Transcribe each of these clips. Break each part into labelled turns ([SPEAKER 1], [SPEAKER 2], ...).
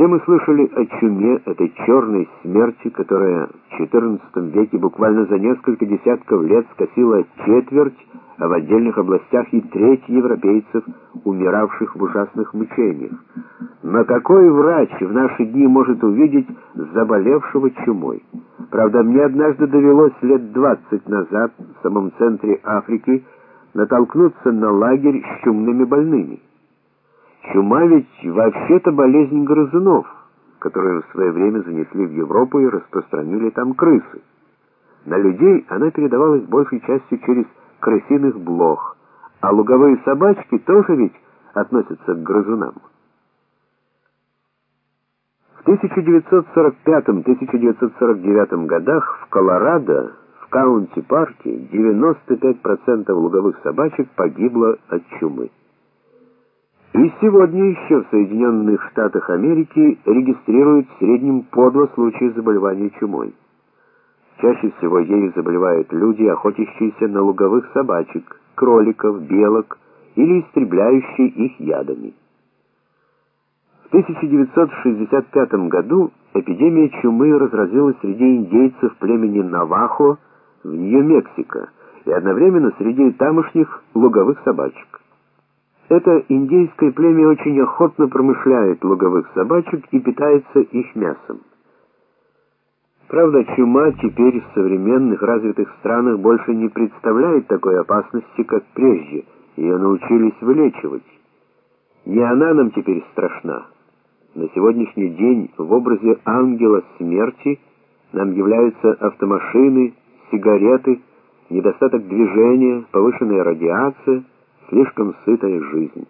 [SPEAKER 1] Все мы слышали о чуме, этой черной смерти, которая в XIV веке буквально за несколько десятков лет скосила четверть, а в отдельных областях и треть европейцев, умиравших в ужасных мучениях. Но какой врач в наши дни может увидеть заболевшего чумой? Правда, мне однажды довелось лет 20 назад в самом центре Африки натолкнуться на лагерь с чумными больными. Чума ведь вообще-то болезнь грызунов, которую в свое время занесли в Европу и распространили там крысы. На людей она передавалась большей частью через крысиных блох, а луговые собачки тоже ведь относятся к грызунам. В 1945-1949 годах в Колорадо, в Каунти-парке, 95% луговых собачек погибло от чумы. И сегодня еще в Соединенных Штатах Америки регистрируют в среднем по 2 случая заболевания чумой. Чаще всего ею заболевают люди, охотящиеся на луговых собачек, кроликов, белок или истребляющие их ядами. В 1965 году эпидемия чумы разразилась среди индейцев племени Навахо в Нью-Мексико и одновременно среди тамошних луговых собачек. Это индейское племя очень охотно промышляет луговых собачек и питается их мясом. Правда, чума теперь в современных развитых странах больше не представляет такой опасности, как прежде. Ее научились вылечивать. Не она нам теперь страшна. На сегодняшний день в образе ангела смерти нам являются автомашины, сигареты, недостаток движения, повышенная радиация, слишком сытая жизнь.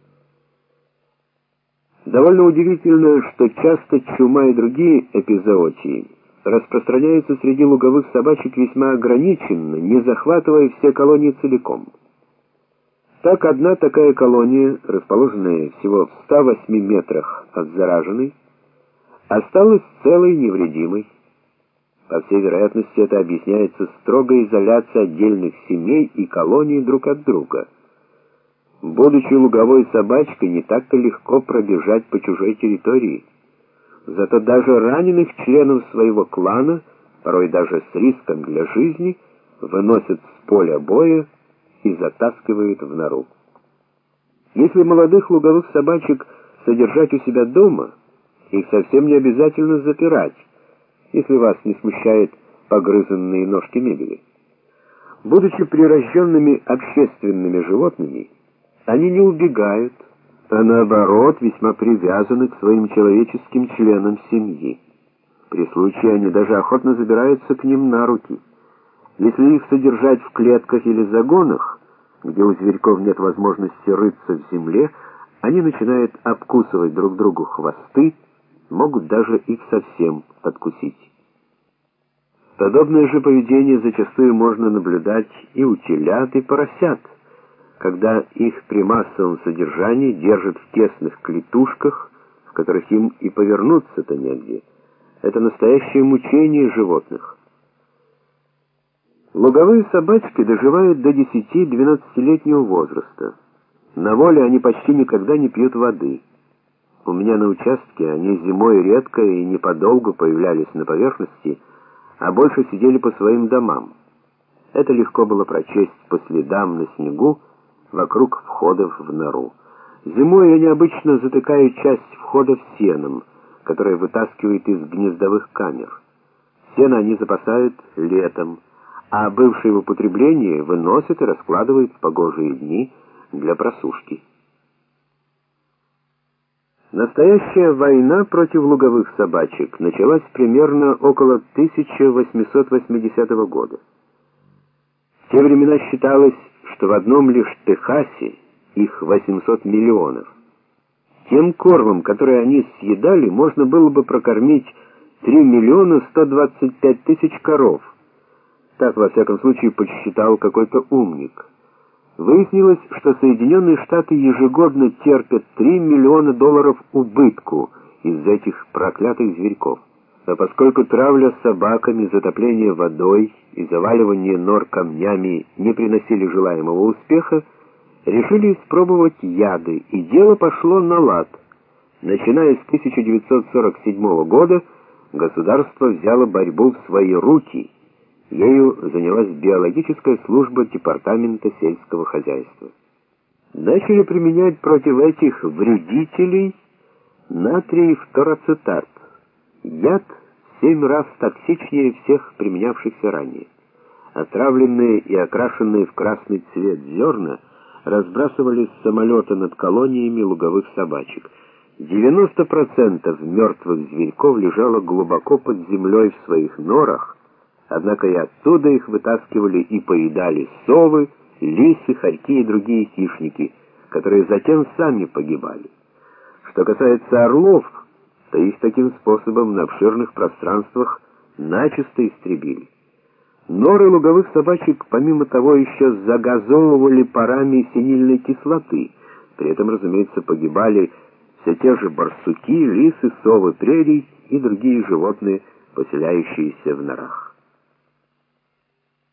[SPEAKER 1] Довольно удивительно, что часто чума и другие эпизоотии распространяются среди луговых собачек весьма ограниченно, не захватывая все колонии целиком. Так одна такая колония, расположенная всего в 108 метрах от зараженной, осталась целой и невредимой. По всей вероятности, это объясняется строгой изоляцией отдельных семей и колоний друг от друга. Будучи луговой собачкой, не так-то легко пробежать по чужой территории. Зато даже раненых членов своего клана, порой даже с риском для жизни, выносят с поля боя и затаскивают в нору. Если молодых луговых собачек содержать у себя дома, их совсем не обязательно запирать, если вас не смущают погрызенные ножки мебели. Будучи прирожденными общественными животными, они не убегают, а наоборот весьма привязаны к своим человеческим членам семьи. При случае они даже охотно забираются к ним на руки. Если их содержать в клетках или загонах, где у зверьков нет возможности рыться в земле, они начинают обкусывать друг другу хвосты, могут даже их совсем откусить. Подобное же поведение зачастую можно наблюдать и у телят, и поросят, когда их при массовом содержании держат в тесных клетушках, в которых им и повернуться-то негде. Это настоящее мучение животных. Луговые собачки доживают до 10-12-летнего возраста. На воле они почти никогда не пьют воды. У меня на участке они зимой редко и не подолгу появлялись на поверхности, а больше сидели по своим домам. Это легко было прочесть по следам на снегу вокруг входов в нору. Зимой они обычно затыкают часть входов сеном, которое вытаскивают из гнездовых камер. Сено они запасают летом, а бывшие в употреблении выносят и раскладывают в погожие дни для просушки. Настоящая война против луговых собачек началась примерно около 1880 года. В те времена считалось, что в одном лишь Техасе их 800 миллионов. Тем кормом, который они съедали, можно было бы прокормить 3 миллиона 125 тысяч коров. Так, во всяком случае, подсчитал какой-то умник. Выяснилось, что Соединенные Штаты ежегодно терпят $3 миллиона убытку из-за этих проклятых зверьков. А поскольку травля собаками, затопление водой и заваливание нор камнями не приносили желаемого успеха, решили испробовать яды, и дело пошло на лад. Начиная с 1947 года государство взяло борьбу в свои руки. Ею занялась биологическая служба Департамента сельского хозяйства. Начали применять против этих вредителей натриев торацетат, яд в 7 раз токсичнее всех применявшихся ранее. Отравленные и окрашенные в красный цвет зерна разбрасывались с самолета над колониями луговых собачек. 90% мертвых зверьков лежало глубоко под землей в своих норах, однако и оттуда их вытаскивали и поедали совы, лисы, хорьки и другие хищники, которые затем сами погибали. Что касается орлов, то их таким способом на обширных пространствах начисто истребили. Норы луговых собачек, помимо того, еще загазовывали парами синильной кислоты. При этом, разумеется, погибали все те же барсуки, лисы, совы, прерий и другие животные, поселяющиеся в норах.